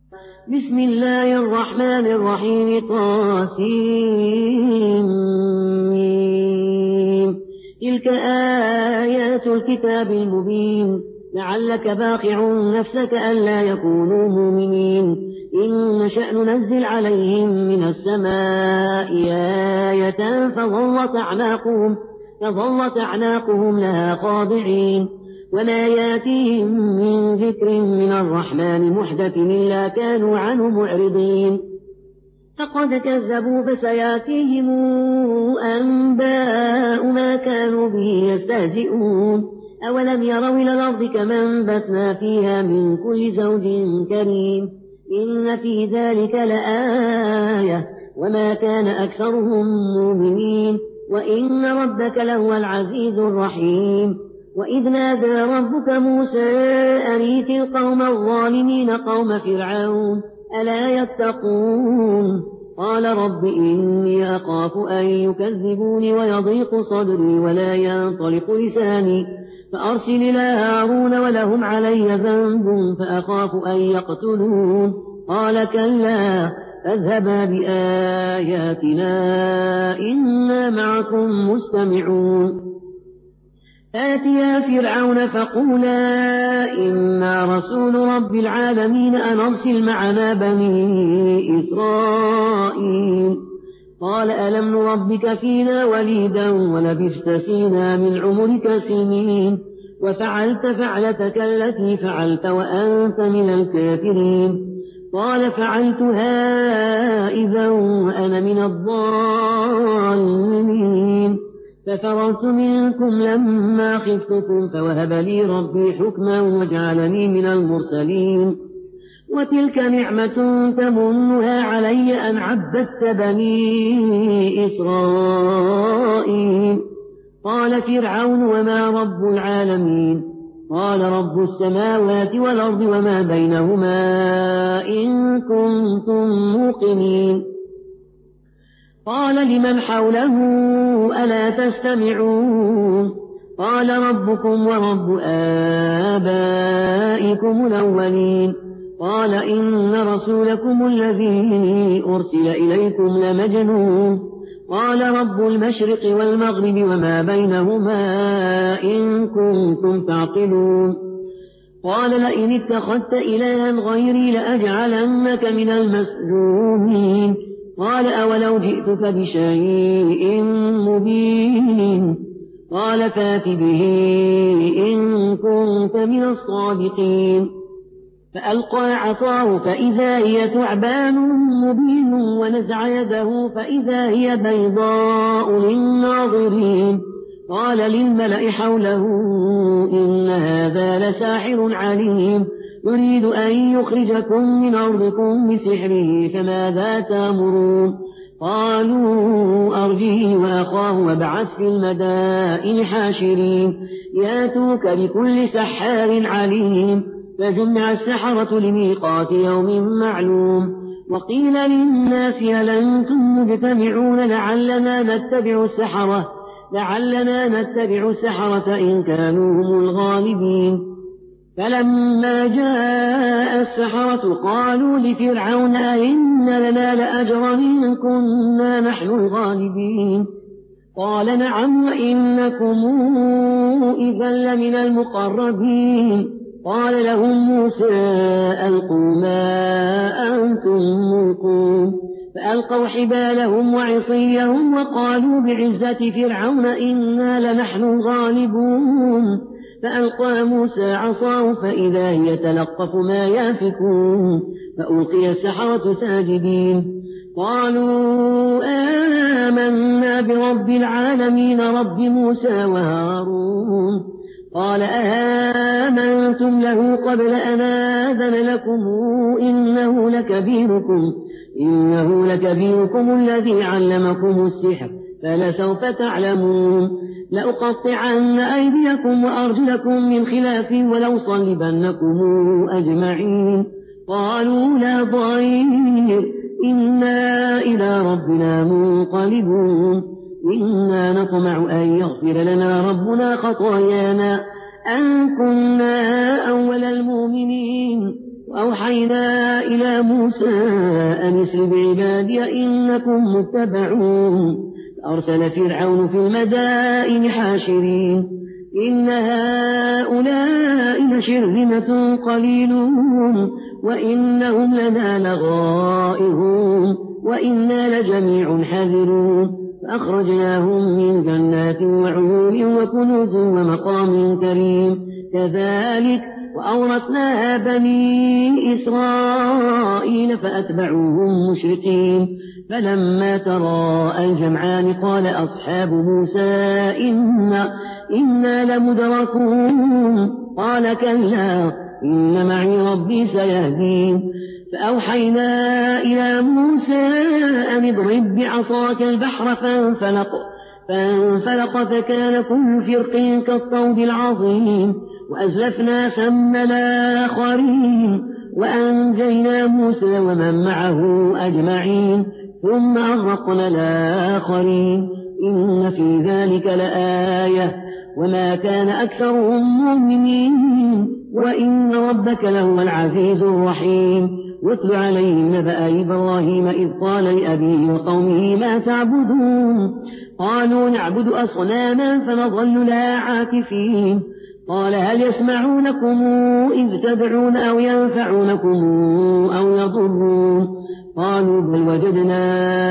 بسم الله الرحمن الرحيم طاسين تلك آيات الكتاب المبين لعلك باخع نفسك ألا يكونوا مؤمنين إن نشأ ننزل عليهم من السماء آية فظلت أعناقهم لها خاضعين وما ياتيهم من ذكر من الرحمن محدث إلا كانوا عنه معرضين فقد كذبوا فسياتيهم أنباء ما كانوا به يستهزئون أولم يروا إلى الأرض كما أنبتنا فيها من كل زوج كريم إن في ذلك لآية وما كان أكثرهم مؤمنين وإن ربك لهو العزيز الرحيم وإذ نادى ربك موسى أن ائت القوم الظالمين قوم فرعون ألا يتقون قال رب إني أخاف أن يكذبوني ويضيق صدري ولا ينطلق لساني فأرسل إلى هارون ولهم علي ذنب فأخاف أن يقتلون قال كلا فاذهبا بآياتنا إنا معكم مستمعون فاتيا فرعون فقولا إنا رسول رب العالمين أن أرسل معنا بني إسرائيل قال ألم نربك فينا وليدا ولبثت فينا من عمرك سنين وفعلت فعلتك التي فعلت وأنت من الكافرين قال فعلتها إذا وأنا من الضالين ففررت منكم لما خفتكم فوهب لي ربي حكما وجعلني من المرسلين وتلك نعمة تمنها علي أن عبدت بني إسرائيل قال فرعون وما رب العالمين قال رب السماوات والأرض وما بينهما إن كنتم موقنين قال لمن حوله ألا تستمعون قال ربكم ورب آبائكم الأولين قال إن رسولكم الذي أرسل إليكم لمجنون قال رب المشرق والمغرب وما بينهما إن كنتم تعقلون قال لئن اتخذت إلها غيري لأجعلنك من المسجونين قال أولو جئتك بشيء مبين قال فات به إن كنت من الصادقين فألقى عصاه فإذا هي ثعبان مبين ونزع يده فإذا هي بيضاء للناظرين قال للملأ حوله إن هذا لساحر عليم يريد أن يخرجكم من أرضكم بسحره فماذا تأمرون قالوا أرجه وأخاه وابعث في المدائن حاشرين ياتوك بكل سحار عليم فجمع السحرة لميقات يوم معلوم وقيل للناس هل أنتم مجتمعون لعلنا نتبع السحرة إن كانوا هم الغالبين فلما جاء السحرة قالوا لفرعون أئن لنا لأجرا إن كنا نحن الغالبين قال نعم وإنكم إذا لمن المقربين قال لهم موسى ألقوا ما أنتم ملقون فألقوا حبالهم وعصيهم وقالوا بعزة فرعون إنا لنحن الغالبون فألقى موسى عصاه فإذا هي تلقف ما يافكون فألقي السحرة ساجدين قالوا آمنا برب العالمين رب موسى وهارون قال آمنتم له قبل أن آذن لكم إنه لكبيركم الذي علمكم السحر فلسوف تعلمون لأقطعن أيديكم وأرجلكم من خلاف ولأصلبنكم أجمعين قالوا لا ضير إنا إلى ربنا منقلبون إنا نطمع أن يغفر لنا ربنا خطايانا أن كنا أول المؤمنين وأوحينا إلى موسى أن اسر بعبادي إنكم متبعون فأرسل فرعون في المدائن حاشرين إن هؤلاء لشرذمة قليلون وإنهم لنا لغائظون وإنا لجميع حاذرون فأخرجناهم من جنات وعيون وكنوز ومقام كريم كذلك وأورثناها بني إسرائيل فأتبعوهم مشرقين فلما تراءى الجمعان قال أصحاب موسى إنا لمدركون قال كلا إن معي ربي سيهدين فأوحينا إلى موسى أن اضرب بعصاك البحر فانفلق فكان كل فرق كالطود العظيم وأزلفنا ثم الآخرين وأنجينا موسى ومن معه أجمعين ثم أغرقنا الآخرين إن في ذلك لآية وما كان أكثرهم مؤمنين وإن ربك لهو العزيز الرحيم واتل عليهم نبأ إبراهيم إذ قال لأبيه وقومه ما تعبدون قالوا نعبد أصناما فنظل لها عاكفين قال هل يسمعونكم إذ تدعون أو ينفعونكم أو يضرون قالوا بل وجدنا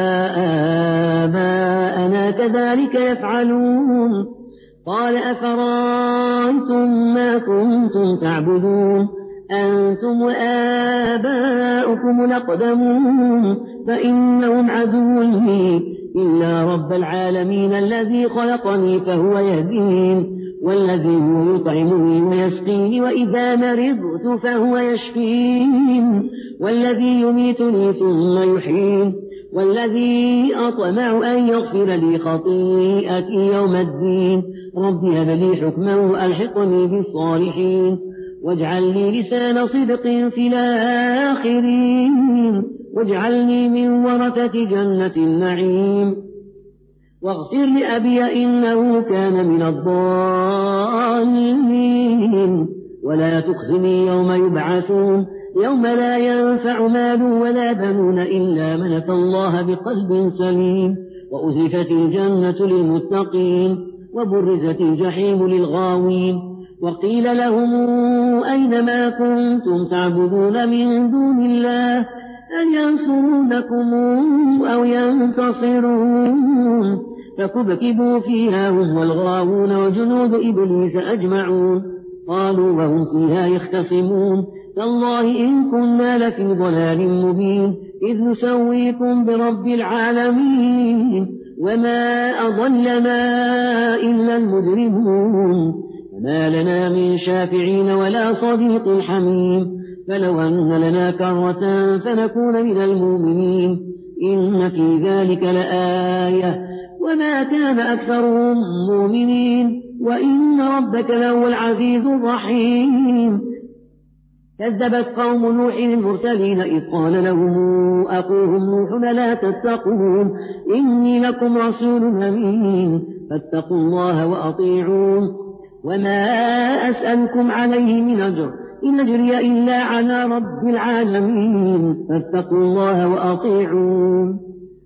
آباءنا كذلك يفعلون قال أفرأيتم ما كنتم تعبدون أنتم وآباؤكم الأقدمون فإنهم عدو لي إلا رب العالمين الذي خلقني فهو يهدين والذي هو يطعمني ويسقيني وإذا مرضت فهو يشفين والذي يميتني ثم يحيين والذي أطمع أن يغفر لي خطيئتي يوم الدين رب هب لي حكما وألحقني بالصالحين واجعل لي لسان صدق في الآخرين واجعلني من ورثة جنة النعيم واغفر لأبي إنه كان من الضالين ولا تخزني يوم يبعثون يوم لا ينفع مال ولا بنون إلا من أتى الله بقلب سليم وأزلفت الجنة للمتقين وبرزت الجحيم للغاوين وقيل لهم أين ما كنتم تعبدون من دون الله أن ينصرونكم أو ينتصرون فكبكبوا فيها هم والغاوون وجنود إبليس أجمعون قالوا وهم فيها يختصمون تالله إن كنا لفي ضلال مبين إذ نسويكم برب العالمين وما أضلنا إلا المجرمون وما لنا من شافعين ولا صديق حميم فلو أن لنا كرة فنكون من المؤمنين إن في ذلك لآية وما كان أكثرهم مؤمنين وإن ربك لهو العزيز الرحيم كذبت قوم نوح المرسلين إذ قال لهم أخوهم نوح لا تتقون إني لكم رسول أمين فاتقوا الله وأطيعون وما أسألكم عليه من أجر إن أجري إلا على رب العالمين فاتقوا الله وأطيعون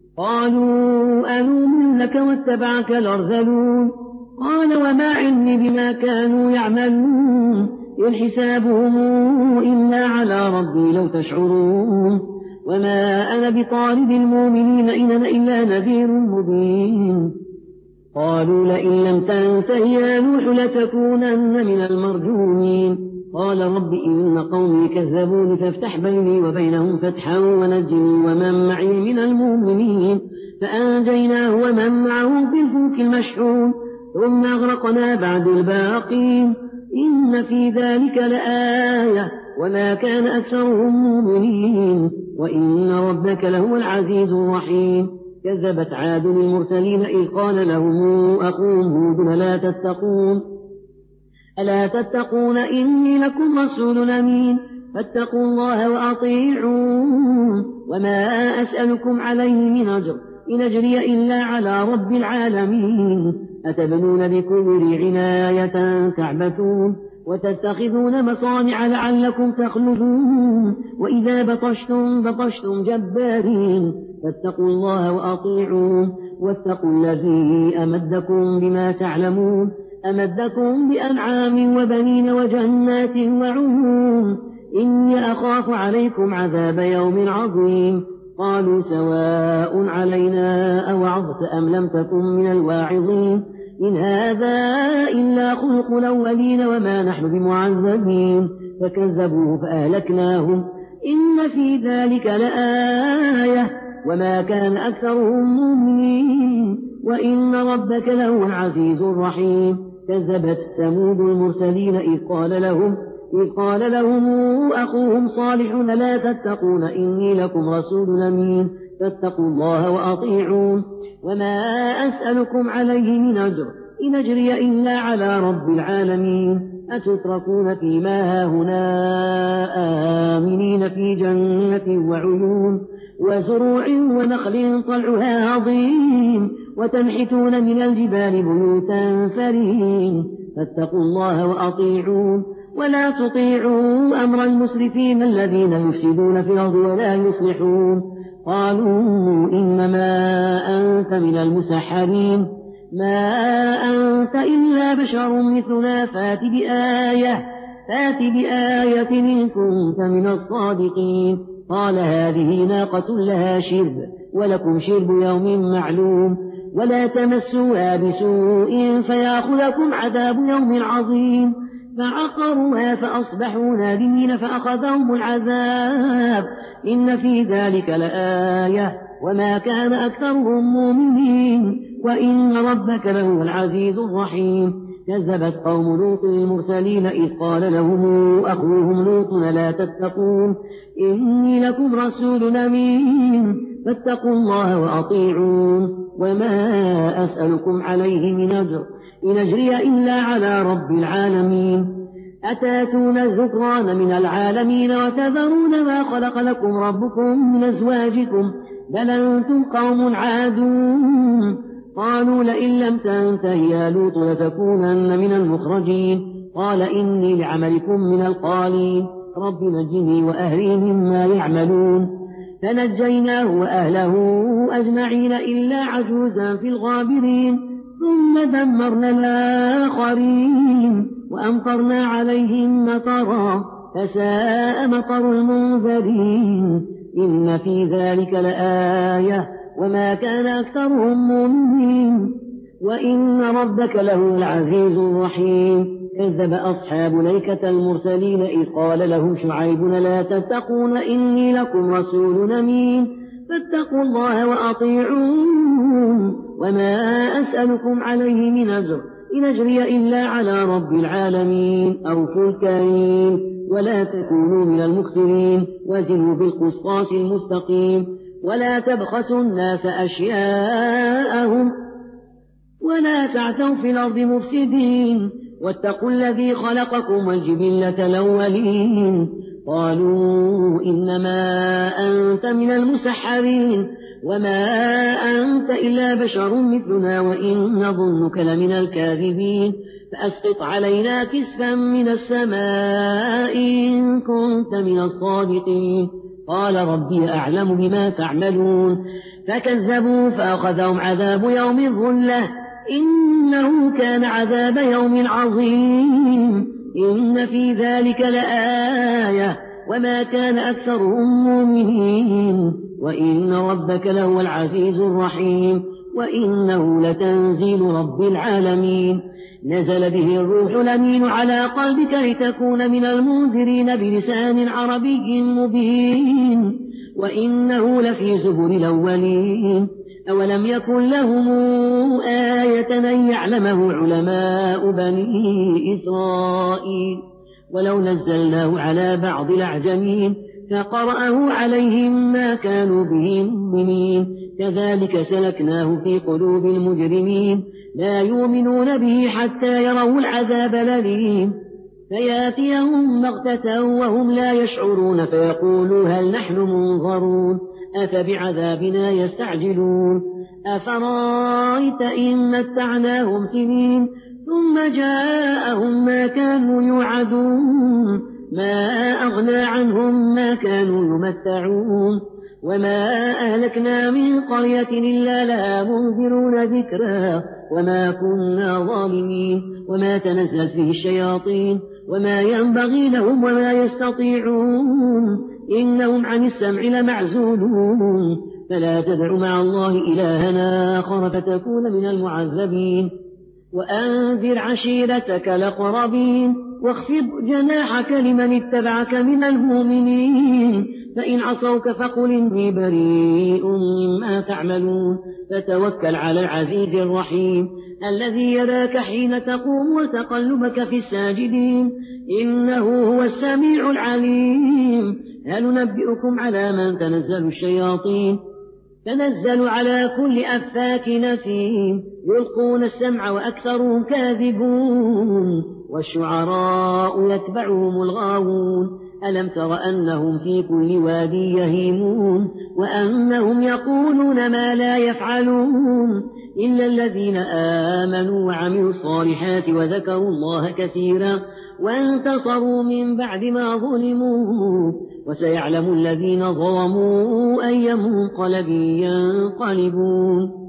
قالوا أنؤمن لك واتبعك الأرذلون قال وما علمي بما كانوا يعملون إن حسابهم إلا على ربي لو تشعرون وما أنا بطارد المؤمنين إن أنا إلا نذير مبين قالوا لئن لم تنته يا نوح لتكونن من المرجومين قال رب إن قومي كذبون فافتح بيني وبينهم فتحا ونجني ومن معي من المؤمنين فأنجيناه ومن معه في الفلك المشحون ثم أغرقنا بعد الباقين إن في ذلك لآية وما كان أكثرهم مؤمنين وإن ربك لهو العزيز الرحيم كذبت عاد المرسلين إذ قال لهم أخوهم هود ألا تتقون إني لكم رسول أمين فاتقوا الله وأطيعون وما أسألكم عليه من أجر إن أجري إلا على رب العالمين أتبنون بكل عناية تعبثون وتتخذون مصانع لعلكم تخلدون وإذا بطشتم جبارين فاتقوا الله وأطيعون واتقوا الذي أمدكم بما تعلمون أمدكم بأنعام وبنين وجنات وعيون إني أخاف عليكم عذاب يوم عظيم قالوا سواء علينا أوعظت أم لم تكن من الواعظين إن هذا إلا خلق الأولين وما نحن بمعذبين فكذبوه فأهلكناهم إن في ذلك لآية وما كان أكثرهم مؤمنين وإن ربك لهو العزيز الرحيم كذبت ثمود المرسلين إذ قال لهم أخوهم صالح لا تتقون إني لكم رسول أمين فاتقوا الله وأطيعون وما أسألكم عليه من أجر إن أجري إلا على رب العالمين أتتركون فيما هاهنا آمنين في جنة وعيون وزروع ونخل طلعها هضيم وتنحتون من الجبال بيوتا فرين فاتقوا الله وأطيعون ولا تطيعوا أمر المسرفين الذين يفسدون في الأرض ولا يصلحون قالوا إنما أنت من المسحرين ما أنت إلا بشر مثلنا فات بآية إن كنت من الصادقين قال هذه ناقة لها شرب ولكم شرب يوم معلوم ولا تمسوها بسوء فيأخذكم عذاب يوم عظيم فعقروها فأصبحوا نادمين فأخذهم العذاب إن في ذلك لآية وما كان أكثرهم مؤمنين وإن ربك لهو العزيز الرحيم كذبت قوم لوط المرسلين إذ قال لهم أخوهم لوط لا تتقون إني لكم رسول أمين فاتقوا الله وأطيعون وما أسألكم عليه من أجر إن أجري إلا على رب العالمين أتاتون الذكران من العالمين وتذرون ما خلق لكم ربكم من أزواجكم بل أنتم قوم عادون قالوا لئن لم تنته يا لوط لتكونن من المخرجين قال إني لعملكم من القالين رب نجني وأهلي مما يعملون فنجيناه وأهله أجمعين إلا عجوزا في الغابرين ثم دمرنا الآخرين وأمطرنا عليهم مطرا فساء مطر المنذرين إن في ذلك لآية وما كان أكثرهم مؤمنين وإن ربك له العزيز الرحيم كذب أصحاب الأيكة المرسلين إذ قال لهم شعيب لا تتقون إني لكم رسول أمين فاتقوا الله وأطيعون وما أسألكم عليه من أجر إن أجري إلا على رب العالمين أوفوا الكيل ولا تكونوا من المخسرين وزنوا بالقسطاس المستقيم ولا تبخسوا الناس أشياءهم ولا تعثوا في الأرض مفسدين واتقوا الذي خلقكم والجبلة الأولين قالوا إنما أنت من المسحرين وما أنت إلا بشر مثلنا وإن نظنك لمن الكاذبين فأسقط علينا كسفا من السماء إن كنت من الصادقين قال ربي أعلم بما تعملون فكذبوا فأخذهم عذاب يوم الظلة إنه كان عذاب يوم عظيم إن في ذلك لآية وما كان أكثرهم مؤمنين وإن ربك لهو العزيز الرحيم وإنه لتنزيل رب العالمين نزل به الروح الأمين على قلبك لتكون من المنذرين بلسان عربي مبين وإنه لفي زبر الأولين أولم يكن لهم آية أن يعلمه علماء بني إسرائيل ولو نزلناه على بعض الأعجمين فقرأه عليهم ما كانوا به مؤمنين كذلك سلكناه في قلوب المجرمين لا يؤمنون به حتى يروا العذاب الأليم فياتيهم بغتة وهم لا يشعرون فيقولوا هل نحن منظرون أفبعذابنا يستعجلون أفرايت إن متعناهم سنين ثم جاءهم ما كانوا يوعدون ما أغنى عنهم ما كانوا يمتعون وما أهلكنا من قرية إلا لها منذرون ذكرا وما كنا ظالمين وما تنزلت به الشياطين وما ينبغي لهم وما يستطيعون إنهم عن السمع لمعزولون فلا تدع مع الله إلهنا آخر فتكون من المعذبين وأنذر عشيرتك الأقربين واخفض جناحك لمن اتبعك من المؤمنين فإن عصوك فقل إني بريء مما تعملون فتوكل على العزيز الرحيم الذي يراك حين تقوم وتقلبك في الساجدين إنه هو السميع العليم هل ننبئكم على من تنزل الشياطين تنزل على كل أفاك نثيم يلقون السمع وأكثرهم كاذبون والشعراء يتبعهم الغاوون ألم تر أنهم في كل وادي يهيمون وأنهم يقولون ما لا يفعلون إلا الذين آمنوا وعملوا الصالحات وذكروا الله كثيرا وانتصروا من بعد ما ظلموا وسيعلم الذين ظلموا أي منقلب ينقلبون